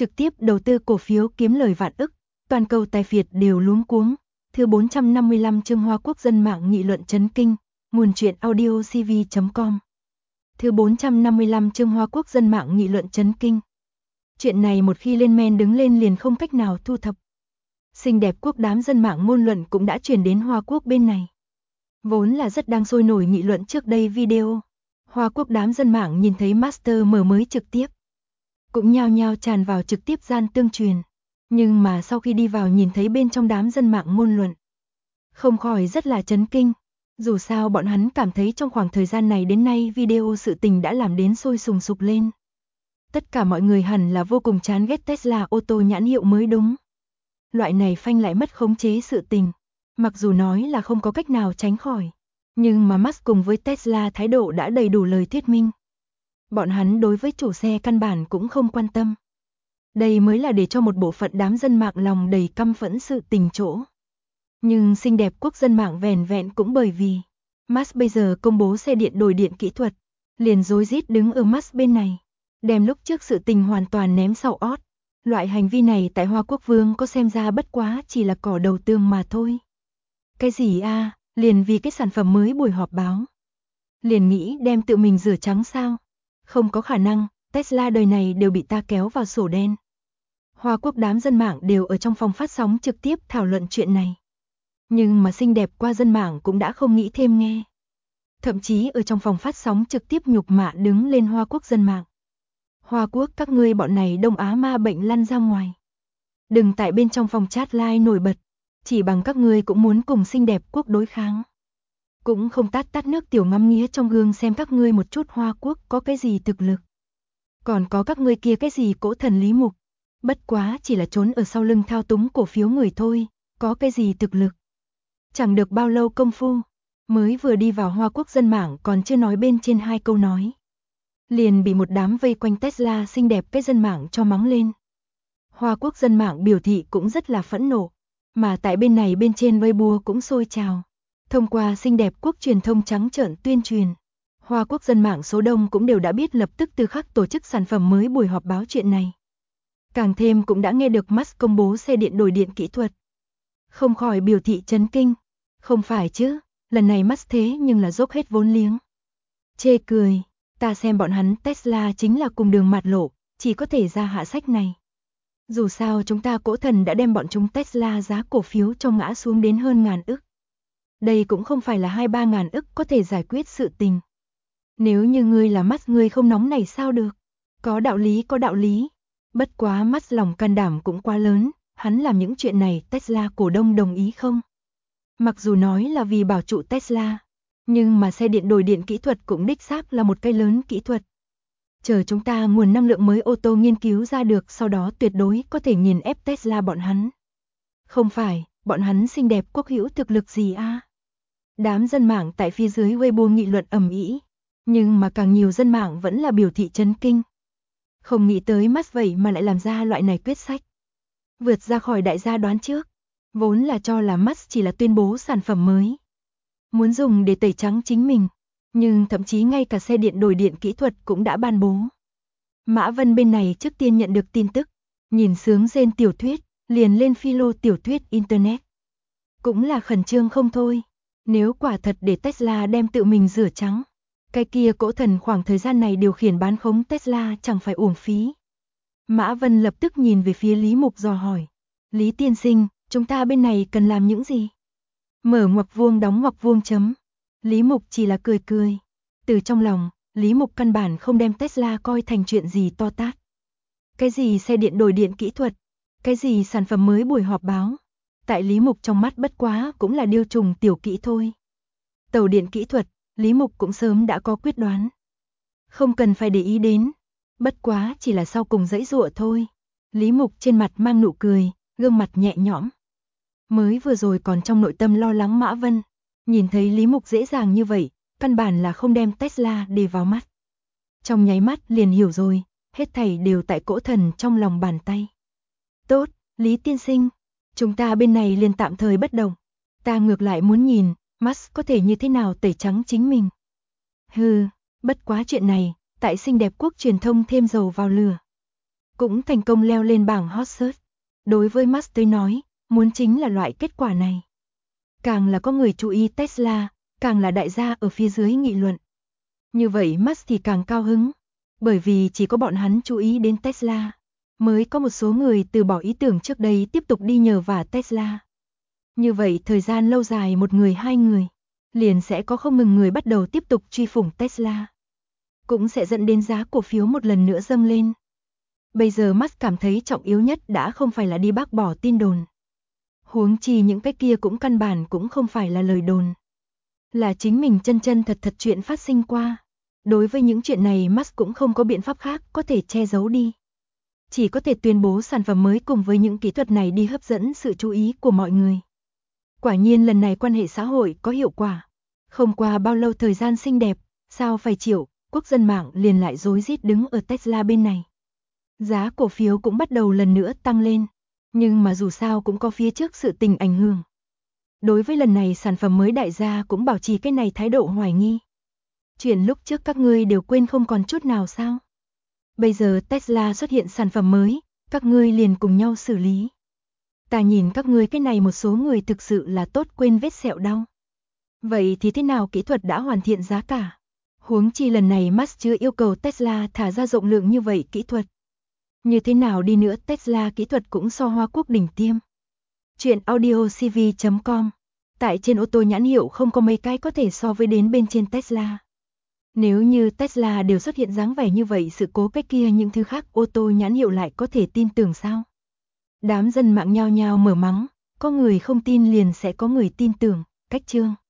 trực tiếp đầu tư cổ phiếu kiếm lời vạn ức, toàn cầu tài phiệt đều luống cuống. Thứ 455 chương Hoa Quốc dân mạng nghị luận chấn kinh, nguồn truyện audio cv.com. Thứ 455 chương Hoa Quốc dân mạng nghị luận chấn kinh. Chuyện này một khi lên men đứng lên liền không cách nào thu thập. Xinh đẹp quốc đám dân mạng ngôn luận cũng đã truyền đến Hoa Quốc bên này. Vốn là rất đang sôi nổi nghị luận trước đây video. Hoa Quốc đám dân mạng nhìn thấy Master mở mới trực tiếp, cũng nhao nhao tràn vào trực tiếp gian tương truyền. Nhưng mà sau khi đi vào nhìn thấy bên trong đám dân mạng ngôn luận, không khỏi rất là chấn kinh. Dù sao bọn hắn cảm thấy trong khoảng thời gian này đến nay video sự tình đã làm đến sôi sùng sục lên. Tất cả mọi người hẳn là vô cùng chán ghét Tesla ô tô nhãn hiệu mới đúng. Loại này phanh lại mất khống chế sự tình. Mặc dù nói là không có cách nào tránh khỏi, nhưng mà Musk cùng với Tesla thái độ đã đầy đủ lời thuyết minh. Bọn hắn đối với chủ xe căn bản cũng không quan tâm. Đây mới là để cho một bộ phận đám dân mạng lòng đầy căm phẫn sự tình chỗ. Nhưng xinh đẹp quốc dân mạng vẻn vẹn cũng bởi vì Musk bây giờ công bố xe điện đổi điện kỹ thuật, liền rối rít đứng ở Musk bên này, đem lúc trước sự tình hoàn toàn ném sau ót. Loại hành vi này tại Hoa Quốc Vương có xem ra bất quá chỉ là cỏ đầu tường mà thôi. Cái gì a, liền vì cái sản phẩm mới buổi họp báo, liền nghĩ đem tự mình rửa trắng sao? Không có khả năng, Tesla đời này đều bị ta kéo vào sổ đen. Hoa Quốc đám dân mạng đều ở trong phòng phát sóng trực tiếp thảo luận chuyện này. Nhưng mà xinh đẹp qua dân mạng cũng đã không nghĩ thêm nghe. Thậm chí ở trong phòng phát sóng trực tiếp nhục mạ đứng lên Hoa Quốc dân mạng. Hoa Quốc các ngươi bọn này Đông Á ma bệnh lăn ra ngoài. Đừng tại bên trong phòng chat live nổi bật, chỉ bằng các ngươi cũng muốn cùng xinh đẹp quốc đối kháng. Cũng không tát nước tiểu ngắm nghía trong gương xem các ngươi một chút Hoa Quốc có cái gì thực lực. Còn có các ngươi kia cái gì cỗ thần Lý Mục, bất quá chỉ là trốn ở sau lưng thao túng cổ phiếu người thôi, có cái gì thực lực. Chẳng được bao lâu công phu, mới vừa đi vào Hoa Quốc dân mạng còn chưa nói bên trên 2 câu nói, liền bị một đám vây quanh Tesla xinh đẹp cái dân mạng cho mắng lên. Hoa Quốc dân mạng biểu thị cũng rất là phẫn nộ, mà tại bên này bên trên Weibo cũng sôi trào. Thông qua xinh đẹp quốc truyền thông trắng trợn tuyên truyền, Hoa Quốc dân mạng số đông cũng đều đã biết lập tức từ khắc tổ chức sản phẩm mới buổi họp báo chuyện này. Càng thêm cũng đã nghe được Musk công bố xe điện đổi điện kỹ thuật. Không khỏi biểu thị chấn kinh. Không phải chứ, lần này Musk thế nhưng là dốc hết vốn liếng. Chê cười, ta xem bọn hắn Tesla chính là cùng đường mạt lộ, chỉ có thể ra hạ sách này. Dù sao chúng ta cỗ thần đã đem bọn chúng Tesla giá cổ phiếu cho ngã xuống đến hơn ngàn ức. Đây cũng không phải là 2-3 ngàn ức có thể giải quyết sự tình. Nếu như ngươi là Musk ngươi không nóng này sao được? Có đạo lý. Bất quá Musk lòng can đảm cũng quá lớn, hắn làm những chuyện này Tesla cổ đông đồng ý không? Mặc dù nói là vì bảo trụ Tesla, nhưng mà xe điện đổi điện kỹ thuật cũng đích xác là một cái lớn kỹ thuật. Chờ chúng ta nguồn năng lượng mới ô tô nghiên cứu ra được sau đó tuyệt đối có thể nghiền ép Tesla bọn hắn. Không phải, bọn hắn xinh đẹp quốc hữu thực lực gì a? Đám dân mạng tại phía dưới Weibo nghị luận ầm ĩ, nhưng mà càng nhiều dân mạng vẫn là biểu thị chấn kinh. Không nghĩ tới Musk vậy mà lại làm ra loại này quyết sách. Vượt ra khỏi đại gia đoán trước, vốn là cho là Musk chỉ là tuyên bố sản phẩm mới, muốn dùng để tẩy trắng chính mình, nhưng thậm chí ngay cả xe điện đổi điện kỹ thuật cũng đã ban bố. Mã Vân bên này trước tiên nhận được tin tức, nhìn sướng rên tiểu thuyết, liền lên philo tiểu thuyết internet. Cũng là khẩn trương không thôi, nếu quả thật để Tesla đem tự mình rửa trắng, cái kia cỗ thần khoảng thời gian này điều khiển bán khống Tesla chẳng phải uổng phí. Mã Vân lập tức nhìn về phía Lý Mục dò hỏi, Lý tiên sinh, chúng ta bên này cần làm những gì? Mở ngoặc vuông đóng ngoặc vuông chấm. Lý Mục chỉ là cười cười. Từ trong lòng, Lý Mục căn bản không đem Tesla coi thành chuyện gì to tát. Cái gì xe điện đổi điện kỹ thuật, cái gì sản phẩm mới buổi họp báo, tại Lý Mục trong mắt bất quá cũng là điêu trùng tiểu kỹ thôi. Tàu điện kỹ thuật, Lý Mục cũng sớm đã có quyết đoán. Không cần phải để ý đến, bất quá chỉ là sau cùng giãy giụa thôi. Lý Mục trên mặt mang nụ cười, gương mặt nhẹ nhõm. Mới vừa rồi còn trong nội tâm lo lắng Mã Vân, nhìn thấy Lý Mục dễ dàng như vậy, căn bản là không đem Tesla để vào mắt. Trong nháy mắt liền hiểu rồi, hết thảy đều tại cỗ thần trong lòng bàn tay. Tốt, Lý tiên sinh, chúng ta bên này liền tạm thời bất động. Ta ngược lại muốn nhìn, Musk có thể như thế nào tẩy trắng chính mình. Bất quá chuyện này, tại xinh đẹp quốc truyền thông thêm dầu vào lửa. cũng thành công leo lên bảng hot search. Đối với Musk tới nói, muốn chính là loại kết quả này. Càng là có người chú ý Tesla, càng là đại gia ở phía dưới nghị luận. Như vậy Musk thì càng cao hứng, bởi vì chỉ có bọn hắn chú ý đến Tesla, mới có một số người từ bỏ ý tưởng trước đây tiếp tục đi nhờ vả Tesla. Như vậy thời gian lâu dài một người hai người, liền sẽ có không ngừng người bắt đầu tiếp tục truy phủng Tesla. Cũng sẽ dẫn đến giá cổ phiếu một lần nữa dâng lên. Bây giờ Musk cảm thấy trọng yếu nhất đã không phải là đi bác bỏ tin đồn. Huống chi những cái kia cũng căn bản cũng không phải là lời đồn. Là chính mình chân chân thật thật chuyện phát sinh qua. Đối với những chuyện này Musk cũng không có biện pháp khác có thể che giấu đi. Chỉ có thể tuyên bố sản phẩm mới cùng với những kỹ thuật này đi hấp dẫn sự chú ý của mọi người. Quả nhiên lần này quan hệ xã hội có hiệu quả. Không qua bao lâu thời gian xinh đẹp, sao phải chịu, quốc dân mạng liền lại rối rít đứng ở Tesla bên này. Giá cổ phiếu cũng bắt đầu lần nữa tăng lên, nhưng mà dù sao cũng có phía trước sự tình ảnh hưởng. Đối với lần này sản phẩm mới đại gia cũng bảo trì cái này thái độ hoài nghi. Chuyện lúc trước các ngươi đều quên không còn chút nào sao? Bây giờ Tesla xuất hiện sản phẩm mới, các ngươi liền cùng nhau xử lý. Ta nhìn các ngươi cái này một số người thực sự là tốt quên vết sẹo đau. Vậy thì thế nào kỹ thuật đã hoàn thiện giá cả? Huống chi lần này Musk chưa yêu cầu Tesla thả ra rộng lượng như vậy kỹ thuật. Như thế nào đi nữa Tesla kỹ thuật cũng so Hoa Quốc đỉnh tiêm. Chuyện audiocv.com. Tại trên ô tô nhãn hiệu không có mấy cái có thể so với đến bên trên Tesla. Nếu như Tesla đều xuất hiện dáng vẻ như vậy sự cố cái kia những thứ khác ô tô nhãn hiệu lại có thể tin tưởng sao? Đám dân mạng nhao nhao mở mắng, có người không tin liền sẽ có người tin tưởng, cách chương.